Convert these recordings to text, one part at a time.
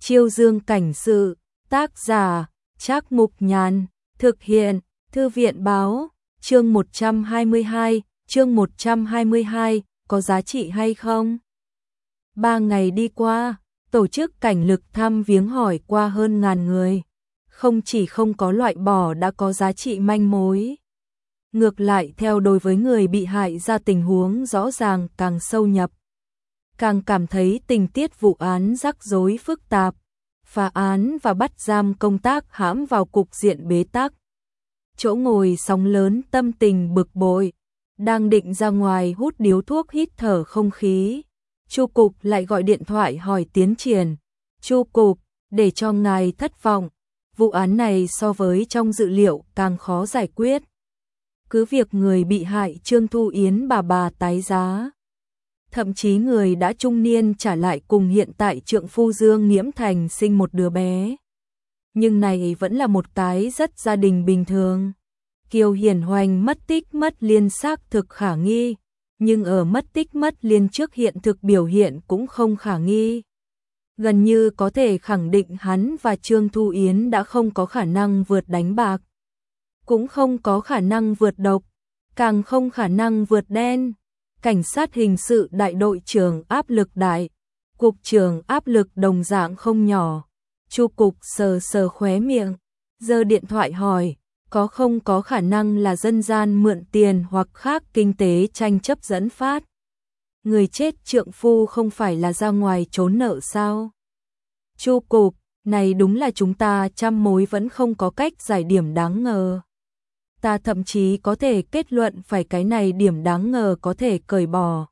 Chiêu Dương cảnh sự, tác giả, Trác Mục Nhàn, thực hiện, Thư viện báo, chương 122, có giá trị hay không? 3 ngày đi qua, tổ chức cảnh lực thăm viếng hỏi qua hơn 1000 người, không chỉ không có loại bỏ đã có giá trị manh mối. Ngược lại theo đối với người bị hại ra tình huống rõ ràng càng sâu nhập. Càng cảm thấy tình tiết vụ án rắc rối phức tạp, phá án và bắt giam công tác hãm vào cục diện bế tắc. Chỗ ngồi sóng lớn tâm tình bực bội, đang định ra ngoài hút điếu thuốc hít thở không khí. Chu cục lại gọi điện thoại hỏi tiến triển. Chu cục, để cho ngài thất vọng, vụ án này so với trong dự liệu càng khó giải quyết. Cứ việc người bị hại Trương Thu Yến bà tái giá. Thậm chí người đã trung niên trả lại cùng hiện tại trượng phu Dương Nghiễm Thành sinh một đứa bé. Nhưng này vẫn là một cái rất gia đình bình thường. Kiều Hiển Hoành mất tích mất liên xác thực khả nghi, nhưng ở mất tích mất liên trước hiện thực biểu hiện cũng không khả nghi. Gần như có thể khẳng định hắn và Trương Thu Yến đã không có khả năng vượt đánh bạc, cũng không có khả năng vượt độc, càng không khả năng vượt đen. Cảnh sát hình sự đại đội trưởng áp lực đại, cục trưởng áp lực đồng dạng không nhỏ. Chu cục sờ khóe miệng, giơ điện thoại hỏi, có không có khả năng là dân gian mượn tiền hoặc khác kinh tế tranh chấp dẫn phát. Người chết trượng phu không phải là ra ngoài trốn nợ sao? Chu cục, này đúng là chúng ta trăm mối vẫn không có cách giải điểm đáng ngờ. Ta thậm chí có thể kết luận phải cái này điểm đáng ngờ có thể cởi bỏ.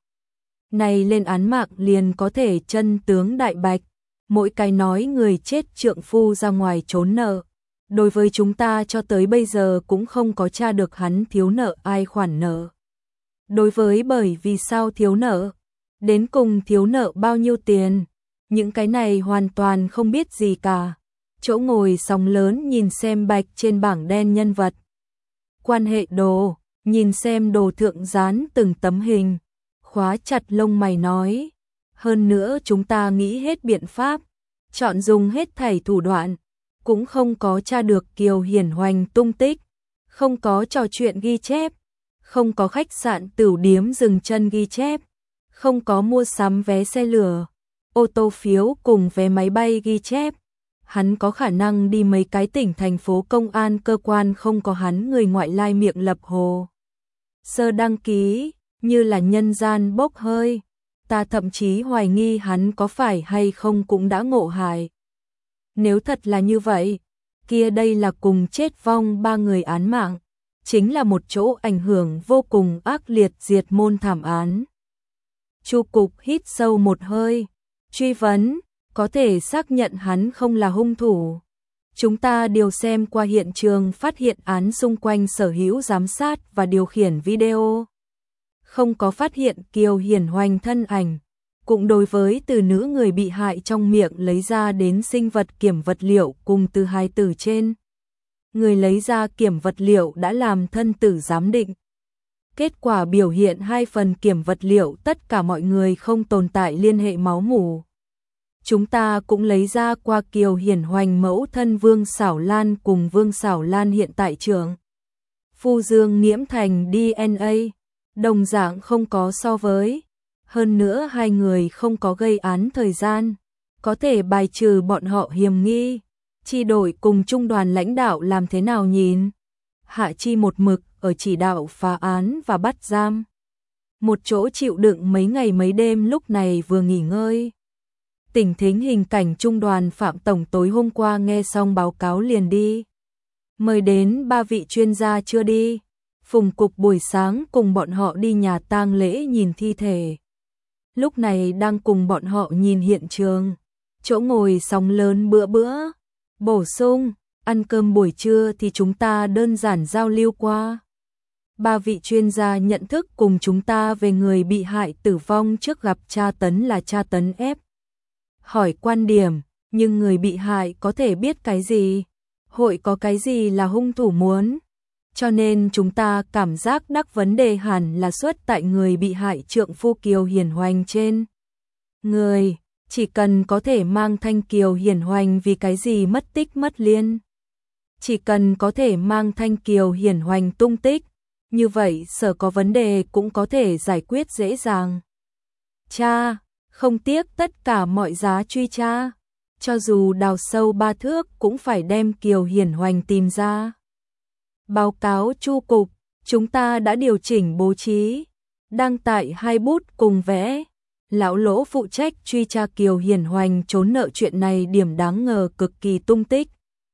Này lên án mạng liền có thể chân tướng đại bạch, mỗi cái nói người chết trượng phu ra ngoài trốn nợ. Đối với chúng ta cho tới bây giờ cũng không có tra được hắn thiếu nợ ai khoản nợ. Đối với bởi vì sao thiếu nợ, đến cùng thiếu nợ bao nhiêu tiền, những cái này hoàn toàn không biết gì cả. Chỗ ngồi sóng lớn nhìn xem bạch trên bảng đen nhân vật. Quan hệ đồ, nhìn xem đồ thượng dán từng tấm hình, khóa chặt lông mày nói. Hơn nữa chúng ta nghĩ hết biện pháp, chọn dùng hết thảy thủ đoạn, cũng không có tra được Kiều Hiển Hoành tung tích, không có trò chuyện ghi chép, không có khách sạn tửu điếm dừng chân ghi chép, không có mua sắm vé xe lửa, ô tô phiếu cùng vé máy bay ghi chép. Hắn có khả năng đi mấy cái tỉnh thành phố công an cơ quan không có hắn người ngoại lai miệng lập hồ sơ đăng ký, như là nhân gian bốc hơi. Ta thậm chí hoài nghi hắn có phải hay không cũng đã ngộ hại. Nếu thật là như vậy, kia đây là cùng chết vong 3 người án mạng, chính là một chỗ ảnh hưởng vô cùng ác liệt diệt môn thảm án. Chu cục hít sâu một hơi, truy vấn, có thể xác nhận hắn không là hung thủ. Chúng ta điều xem qua hiện trường phát hiện án xung quanh sở hữu giám sát và điều khiển video. Không có phát hiện Kiều Hiển Hoành thân ảnh. Cũng đối với từ nữ người bị hại trong miệng lấy ra đến sinh vật kiểm vật liệu cùng từ hài tử trên. Người lấy ra kiểm vật liệu đã làm thân tử giám định. Kết quả biểu hiện 2 phần kiểm vật liệu tất cả mọi người không tồn tại liên hệ máu mủ. Chúng ta cũng lấy ra qua Kiều Hiển Hoành mẫu thân Vương Xảo Lan cùng Vương Xảo Lan hiện tại trưởng phu Dương Nghiễm Thành DNA, đồng dạng không có so với. Hơn nữa 2 người không có gây án thời gian, có thể bài trừ bọn họ hiểm nghi. Chi đội cùng trung đoàn lãnh đạo làm thế nào nhìn? Hạ Chi một mực ở chỉ đạo phá án và bắt giam. Một chỗ chịu đựng mấy ngày mấy đêm lúc này vừa nghỉ ngơi. Tỉnh thính hình cảnh trung đoàn Phạm Tổng tối hôm qua nghe xong báo cáo liền đi. Mời đến 3 vị chuyên gia chưa đi. Phùng cục buổi sáng cùng bọn họ đi nhà tang lễ nhìn thi thể. Lúc này đang cùng bọn họ nhìn hiện trường. Chỗ ngồi sóng lớn bữa. Bổ sung, ăn cơm buổi trưa thì chúng ta đơn giản giao lưu qua. 3 vị chuyên gia nhận thức cùng chúng ta về người bị hại tử vong trước gặp tra tấn là tra tấn ép. Hỏi quan điểm, nhưng người bị hại có thể biết cái gì? Hội có cái gì là hung thủ muốn? Cho nên chúng ta cảm giác đắc vấn đề hẳn là xuất tại người bị hại trượng phu Kiều Hiển Hoành trên. Người, chỉ cần có thể mang Thanh Kiều Hiển Hoành vì cái gì mất tích mất liên. Chỉ cần có thể mang Thanh Kiều Hiển Hoành tung tích, như vậy Sở có vấn đề cũng có thể giải quyết dễ dàng. Cha, không tiếc tất cả mọi giá truy tra, cho dù đào sâu 3 thước cũng phải đem Kiều Hiển Hoành tìm ra. Báo cáo Chu cục, chúng ta đã điều chỉnh bố trí, đăng tại 2 bút cùng vẽ. Lão Lỗ phụ trách truy tra Kiều Hiển Hoành trốn nợ chuyện này điểm đáng ngờ cực kỳ tung tích.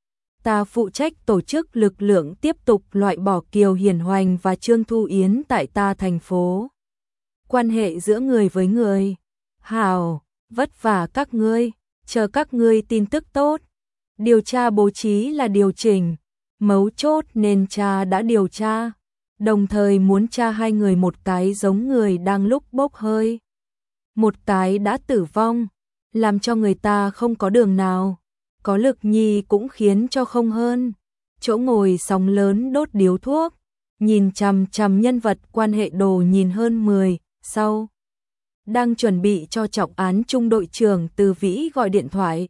Ta phụ trách tổ chức lực lượng tiếp tục loại bỏ Kiều Hiển Hoành và Trương Thu Yến tại ta thành phố. Quan hệ giữa người với người. Hảo, vất vả các ngươi, chờ các ngươi tin tức tốt. Điều tra bố trí là điều chỉnh, mấu chốt nên cha đã điều tra, đồng thời muốn tra 2 người, một cái giống người đang lúc bốc hơi, một cái đã tử vong, làm cho người ta không có đường nào. Có Lực Nhi cũng khiến cho không hơn. Chỗ ngồi sóng lớn đốt điếu thuốc, nhìn chằm chằm nhân vật quan hệ đồ nhìn hơn 10, sau. Đang chuẩn bị cho trọng án trung đội trưởng Từ Vĩ gọi điện thoại.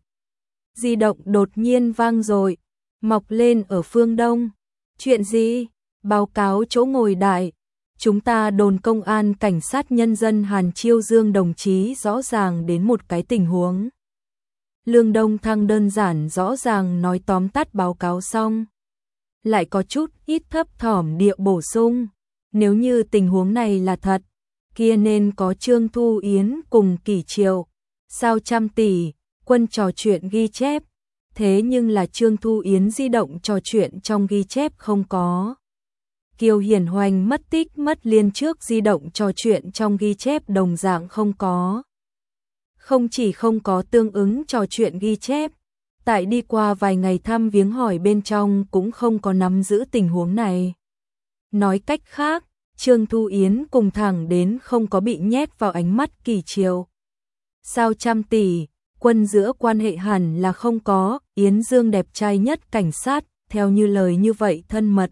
Di động đột nhiên vang dội, mọc lên ở phương đông. Chuyện gì? Báo cáo chỗ ngồi đại. Chúng ta đồn công an cảnh sát nhân dân Hàn Chiêu Dương đồng chí rõ ràng đến một cái tình huống. Lương Đông Thăng đơn giản rõ ràng nói tóm tắt báo cáo xong. Lại có chút ít thấp thỏm địa bổ sung. Nếu như tình huống này là thật, kia nên có Trương Thu Yến cùng Kỷ Triệu, sao trăm tỷ, quân trò chuyện ghi chép. Thế nhưng là Trương Thu Yến di động trò chuyện trong ghi chép không có. Kiều Hiển Hoành mất tích mất liên trước di động trò chuyện trong ghi chép đồng dạng không có. Không chỉ không có tương ứng trò chuyện ghi chép, tại đi qua vài ngày thăm viếng hỏi bên trong cũng không có nắm giữ tình huống này. Nói cách khác, Trương Thu Yến cùng thẳng đến không có bị nhét vào ánh mắt Kỷ Triệu. Sao trăm tỷ, quân giữa quan hệ hẳn là không có, Yến Dương đẹp trai nhất cảnh sát, theo như lời như vậy thân mật.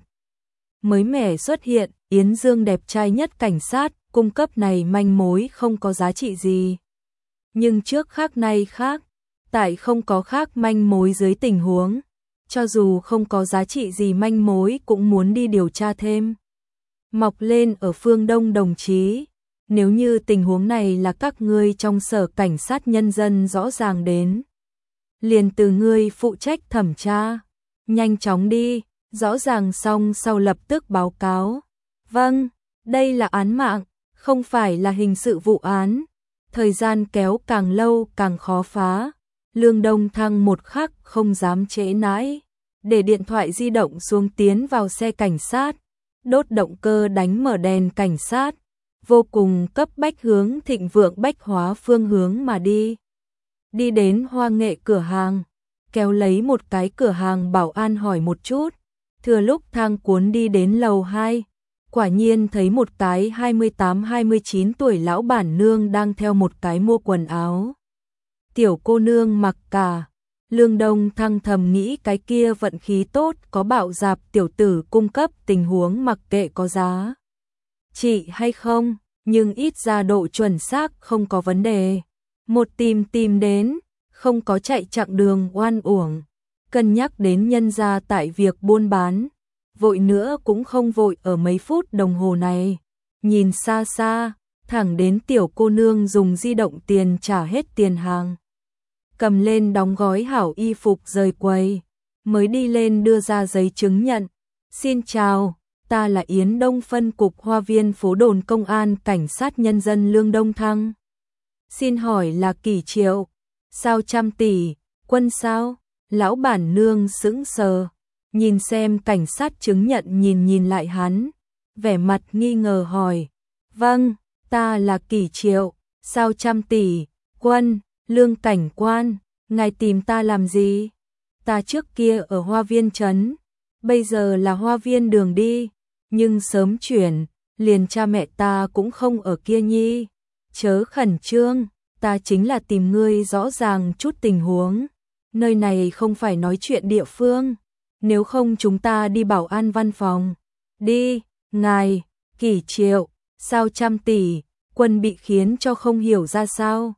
Mới mẻ xuất hiện, Yến Dương đẹp trai nhất cảnh sát, cung cấp này manh mối không có giá trị gì. Nhưng trước khác nay khác, tại không có khác manh mối dưới tình huống, cho dù không có giá trị gì manh mối cũng muốn đi điều tra thêm. Mọc lên ở phương Đông đồng chí, nếu như tình huống này là các ngươi trong Sở Cảnh sát Nhân dân rõ ràng đến, liền từ ngươi phụ trách thẩm tra, nhanh chóng đi, rõ ràng xong sau lập tức báo cáo. Vâng, đây là án mạng, không phải là hình sự vụ án. Thời gian kéo càng lâu càng khó phá. Lương Đông Thăng một khắc không dám trễ nãi, để điện thoại di động xuống tiến vào xe cảnh sát, đốt động cơ đánh mở đèn cảnh sát, vô cùng cấp bách hướng Thịnh Vượng Bách Hóa phương hướng mà đi. Đi đến Hoa Nghệ cửa hàng, kéo lấy một cái cửa hàng bảo an hỏi một chút, thừa lúc thang cuốn đi đến lầu 2. Quả nhiên thấy một cái 28-29 tuổi lão bản nương đang theo một cái mua quần áo. Tiểu cô nương mặc cả. Lương Đông Thăng thầm nghĩ cái kia vận khí tốt có bạo dạp tiểu tử cung cấp tình huống mặc kệ có giá trị hay không, nhưng ít ra độ chuẩn xác không có vấn đề. Một tìm đến, không có chạy chặng đường oan uổng. Cân nhắc đến nhân gia tại việc buôn bán. Vội nữa cũng không vội ở mấy phút đồng hồ này. Nhìn xa xa, thẳng đến tiểu cô nương dùng di động tiền trả hết tiền hàng. Cầm lên đóng gói hảo y phục rời quầy, mới đi lên đưa ra giấy chứng nhận. Xin chào, ta là Yến Đông phân cục Hoa Viên phố đồn công an cảnh sát nhân dân Lương Đông Thăng. Xin hỏi là Kỷ Triệu, sao trăm tỷ, quân sao? Lão bản nương sững sờ. Nhìn xem cảnh sát chứng nhận nhìn lại hắn, vẻ mặt nghi ngờ hỏi. Vâng, ta là Kỷ Triệu, sao trăm tỷ, quân, Lương cảnh quan, ngài tìm ta làm gì? Ta trước kia ở Hoa Viên trấn, bây giờ là Hoa Viên đường đi, nhưng sớm chuyển, liền cha mẹ ta cũng không ở kia nhi. Chớ khẩn trương, ta chính là tìm ngươi rõ ràng chút tình huống, nơi này không phải nói chuyện địa phương. Nếu không chúng ta đi bảo an văn phòng. Đi, ngài, Kỷ Triệu, sao trăm tỷ, quân bị khiến cho không hiểu ra sao.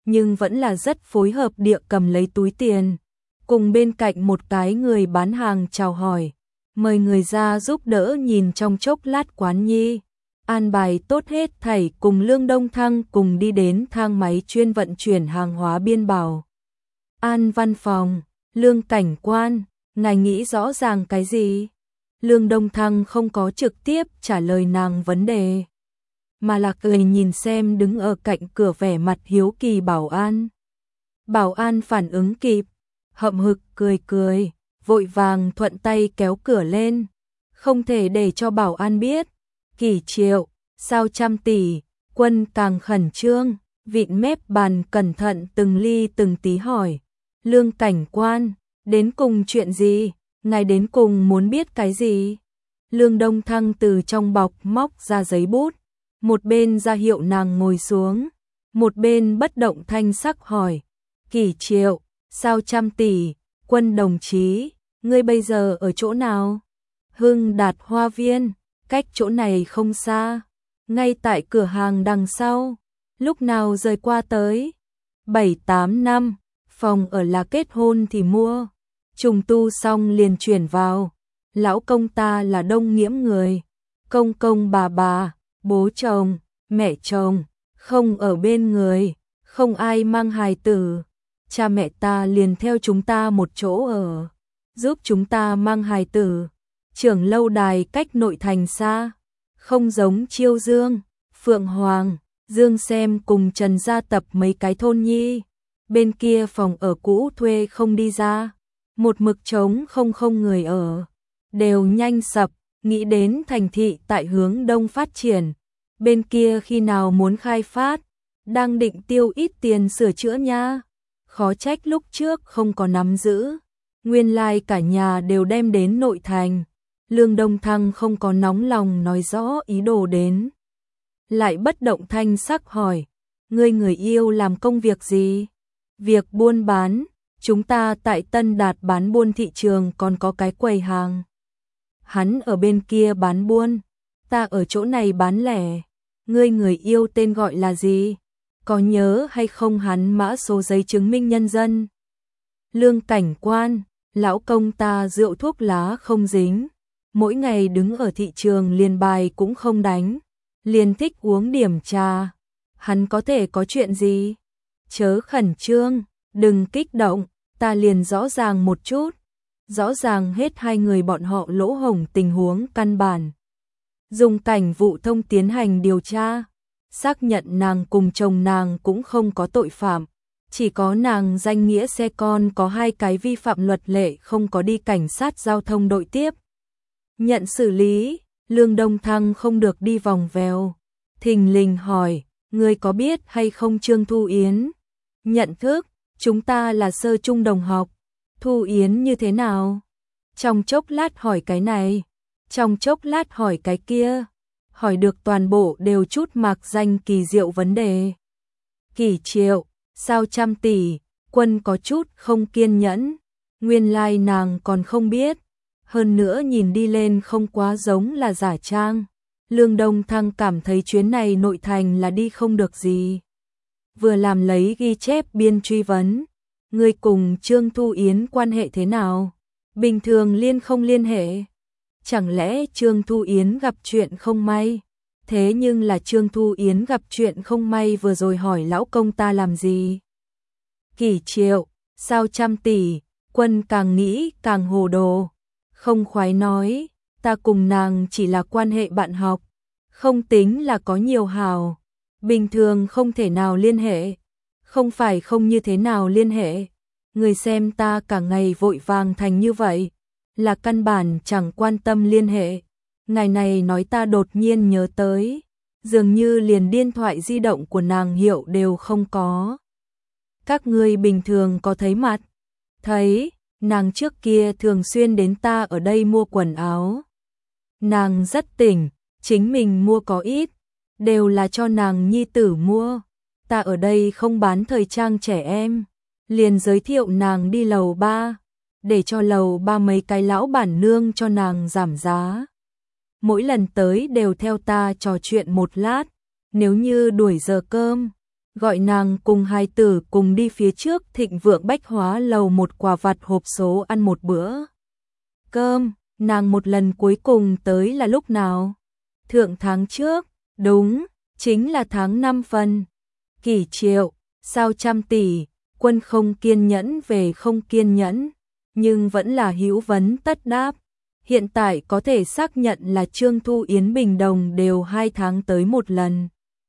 nhưng vẫn là rất phối hợp địa cầm lấy túi tiền, cùng bên cạnh một cái người bán hàng chào hỏi, mời người ra giúp đỡ nhìn trong chốc lát quán nhi. An bài tốt hết thảy cùng Lương Đông Thăng cùng đi đến thang máy chuyên vận chuyển hàng hóa Biên Bảo An văn phòng. Lương cảnh quan, ngài nghĩ rõ ràng cái gì? Lương Đông Thăng không có trực tiếp trả lời nàng vấn đề, mà là cười nhìn xem đứng ở cạnh cửa vẻ mặt hiếu kỳ Bảo An. Bảo An phản ứng kịp, hậm hực cười cười, vội vàng thuận tay kéo cửa lên. Không thể để cho Bảo An biết. Kỷ Triệu, sao trăm tỷ, Quân càng khẩn trương, vịn mép bàn cẩn thận từng ly từng tí hỏi. Lương cảnh quan, đến cùng chuyện gì? Ngài đến cùng muốn biết cái gì? Lương Đông Thăng từ trong bọc móc ra giấy bút, một bên ra hiệu nàng ngồi xuống, một bên bất động thanh sắc hỏi. Kỷ Triệu, sao trăm tỷ, Quân đồng chí, ngươi bây giờ ở chỗ nào? Hưng Đạt Hoa Viên, cách chỗ này không xa, ngay tại cửa hàng đằng sau. Lúc nào rời qua tới? 7-8 năm, phòng ở là kết hôn thì mua, trùng tu xong liền chuyển vào. Lão công ta là Đông Nghiễm người, công công bà, bố chồng, mẹ chồng, không ở bên người, không ai mang hài tử. Cha mẹ ta liền theo chúng ta một chỗ ở, giúp chúng ta mang hài tử. Trưởng lâu đài cách nội thành xa, không giống Chiêu Dương, Phượng Hoàng, Dương Xem cùng Trần gia tập mấy cái thôn nhi. Bên kia phòng ở cũ thuê không đi ra, một mực trống không người ở, đều nhanh sập. Nghĩ đến thành thị tại hướng đông phát triển, bên kia khi nào muốn khai phát, đang định tiêu ít tiền sửa chữa nha. Khó trách lúc trước không có nắm giữ, nguyên lai cả nhà đều đem đến nội thành. Lương Đông Thăng không có nóng lòng nói rõ ý đồ đến, lại bất động thanh sắc hỏi. Ngươi người yêu làm công việc gì? Việc buôn bán, chúng ta tại Tân Đạt bán buôn thị trường còn có cái quầy hàng. Hắn ở bên kia bán buôn, ta ở chỗ này bán lẻ. Ngươi người yêu tên gọi là gì? Có nhớ hay không hắn mã số giấy chứng minh nhân dân? Lương cảnh quan, lão công ta rượu thuốc lá không dính, mỗi ngày đứng ở thị trường liền bài cũng không đánh, liền thích uống điểm trà. Hắn có thể có chuyện gì? Chớ khẩn trương, đừng kích động, ta liền rõ ràng một chút. Rõ ràng hết hai người bọn họ lỗ hổng tình huống căn bản. Dùng cảnh vụ thông tiến hành điều tra, xác nhận nàng cùng chồng nàng cũng không có tội phạm, chỉ có nàng danh nghĩa xe con có 2 cái vi phạm luật lệ không có đi cảnh sát giao thông đội tiếp nhận xử lý. Lương Đông Thăng không được đi vòng vèo, thình lình hỏi. Ngươi có biết hay không Trương Thu Yến? Nhận thức, chúng ta là sơ trung đồng học. Thu Yến như thế nào? Trong chốc lát hỏi cái này, trong chốc lát hỏi cái kia, hỏi được toàn bộ đều chút mạc danh kỳ diệu vấn đề. Kỷ Triệu, sao trăm tỷ, Quân có chút không kiên nhẫn, nguyên lai nàng còn không biết, hơn nữa nhìn đi lên không quá giống là giả trang. Lương Đông Thăng cảm thấy chuyến này nội thành là đi không được gì. Vừa làm lấy ghi chép biên truy vấn. Ngươi cùng Trương Thu Yến quan hệ thế nào? Bình thường liên không liên hệ? Chẳng lẽ Trương Thu Yến gặp chuyện không may? Thế nhưng là Trương Thu Yến gặp chuyện không may vừa rồi hỏi lão công ta làm gì? Kỷ Triệu, sao trăm tỷ, Quân càng nghĩ càng hồ đồ. Không khoái nói, ta cùng nàng chỉ là quan hệ bạn học, không tính là có nhiều hào. Bình thường không thể nào liên hệ. Không phải không như thế nào liên hệ. Người xem ta cả ngày vội vàng thành như vậy, là căn bản chẳng quan tâm liên hệ. Ngày này nói ta đột nhiên nhớ tới, dường như liền điện thoại di động của nàng hiệu đều không có. Các ngươi bình thường có thấy mặt? Thấy, nàng trước kia thường xuyên đến ta ở đây mua quần áo. Nàng rất tỉnh, chính mình mua có ít, đều là cho nàng nhi tử mua. Ta ở đây không bán thời trang trẻ em, liền giới thiệu nàng đi lầu 3, để cho lầu 3 mấy cái lão bản nương cho nàng giảm giá. Mỗi lần tới đều theo ta trò chuyện một lát, nếu như đuổi giờ cơm, gọi nàng cùng hai tử cùng đi phía trước Thịnh Vượng Bách Hóa lầu một quà vặt hộp số ăn một bữa cơm. Nàng một lần cuối cùng tới là lúc nào? Thượng tháng trước, đúng, chính là tháng 5 phần. Kỷ Triệu, sao trăm tỷ, Quân không kiên nhẫn về không kiên nhẫn, nhưng vẫn là hữu vấn tất đáp. Hiện tại có thể xác nhận là Trương Thu Yến Bình Đồng đều 2 tháng tới một lần.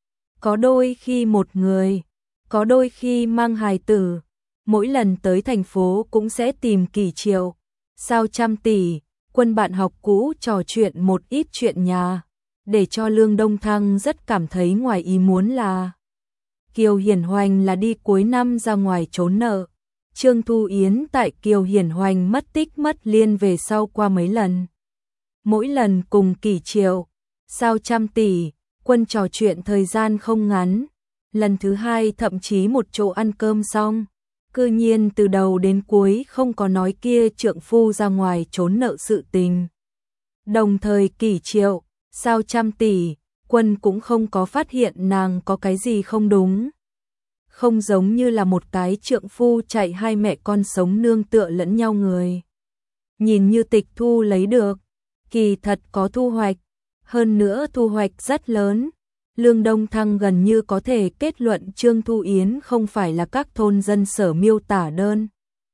Có đôi khi một người, có đôi khi mang hài tử, mỗi lần tới thành phố cũng sẽ tìm Kỷ Triệu, sao trăm tỷ, Quân bạn học cũ trò chuyện một ít chuyện nhà, để cho Lương Đông Thăng rất cảm thấy ngoài ý muốn là Kiều Hiển Hoành là đi cuối năm ra ngoài trốn nợ. Trương Thu Yến tại Kiều Hiển Hoành mất tích mất liên về sau qua mấy lần. Mỗi lần cùng Kỷ Triệu, sao trăm tỷ, Quân trò chuyện thời gian không ngắn. Lần thứ hai thậm chí một chỗ ăn cơm xong, cư nhiên từ đầu đến cuối không có nói kia trượng phu ra ngoài trốn nợ sự tình. Đồng thời Kỷ Triệu, sao trăm tỷ, Quân cũng không có phát hiện nàng có cái gì không đúng. Không giống như là một cái trượng phu chạy hai mẹ con sống nương tựa lẫn nhau người. Nhìn như tịch thu lấy được, kỳ thật có thu hoạch, hơn nữa thu hoạch rất lớn. Lương Đông Thăng gần như có thể kết luận Trương Thu Yến không phải là các thôn dân sở miêu tả đơn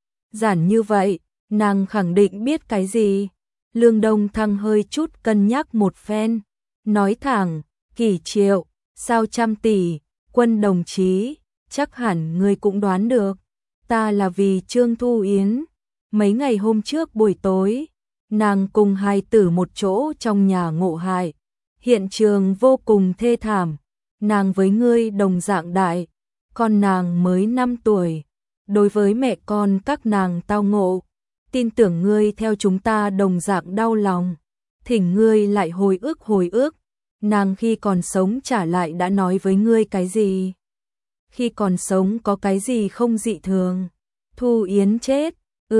giản như vậy, nàng khẳng định biết cái gì. Lương Đông Thăng hơi chút cân nhắc một phen, nói thẳng, Kỷ Triệu, sao trăm tỷ, Quân đồng chí, chắc hẳn ngươi cũng đoán được, ta là vì Trương Thu Yến. Mấy ngày hôm trước buổi tối, nàng cùng hai tử một chỗ trong nhà ngộ hại, hiện trường vô cùng thê thảm, nàng với ngươi đồng dạng đại, con nàng mới 5 tuổi, đối với mẹ con các nàng tao ngộ, tin tưởng ngươi theo chúng ta đồng dạng đau lòng, thỉnh ngươi lại hồi ức, nàng khi còn sống trả lại đã nói với ngươi cái gì? Khi còn sống có cái gì không dị thường? Thu Yến chết,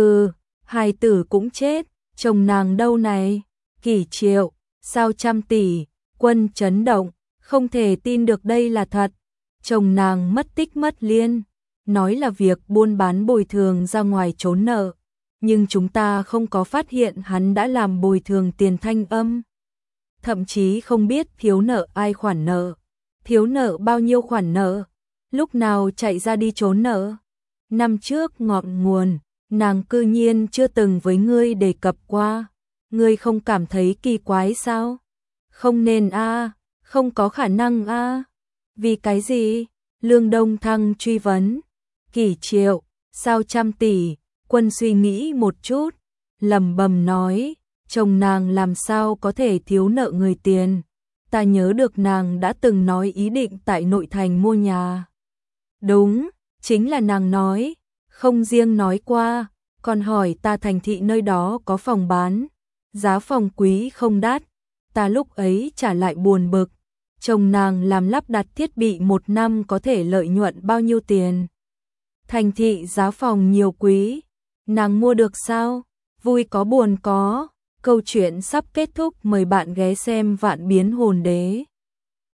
hài tử cũng chết, chồng nàng đâu này? Kỷ Triệu, sao trăm tỷ, Quân chấn động, không thể tin được đây là thật. Chồng nàng mất tích mất liên, nói là việc buôn bán bồi thường ra ngoài trốn nợ, nhưng chúng ta không có phát hiện hắn đã làm bồi thường tiền thanh âm. Thậm chí không biết thiếu nợ ai khoản nợ, thiếu nợ bao nhiêu khoản nợ, lúc nào chạy ra đi trốn nợ. Năm trước ngọn nguồn, nàng cư nhiên chưa từng với ngươi đề cập qua, ngươi không cảm thấy kỳ quái sao? Không nên a, không có khả năng a. Vì cái gì? Lương Đông Thăng truy vấn. Kỷ Triệu, sao trăm tỷ, Quân suy nghĩ một chút, lẩm bẩm nói, chồng nàng làm sao có thể thiếu nợ người tiền, ta nhớ được nàng đã từng nói ý định tại nội thành mua nhà. Đúng, chính là nàng nói, không riêng nói qua, còn hỏi ta thành thị nơi đó có phòng bán, giá phòng quý không đắt, ta lúc ấy trả lại buồn bực, chồng nàng làm lắp đặt thiết bị 1 năm có thể lợi nhuận bao nhiêu tiền. Thành thị giá phòng nhiều quý, nàng mua được sao? Vui có buồn có. Câu chuyện sắp kết thúc, mời bạn ghé xem Vạn Biến Hồn Đế.